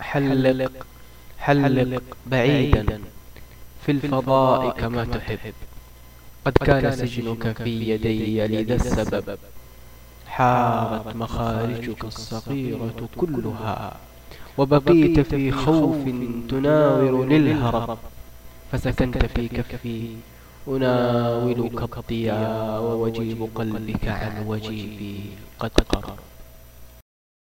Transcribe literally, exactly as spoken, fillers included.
حلق حلق بعيدا في الفضاء كما تحب. قد كان سجنك في يدي لذا السبب، حارت مخارجك الصغيرة كلها، وبقيت في خوف تناور للهرب. فسكنت في كفي أناولك الضياء، ووجيب قلبك عن وجيبي قد قرب.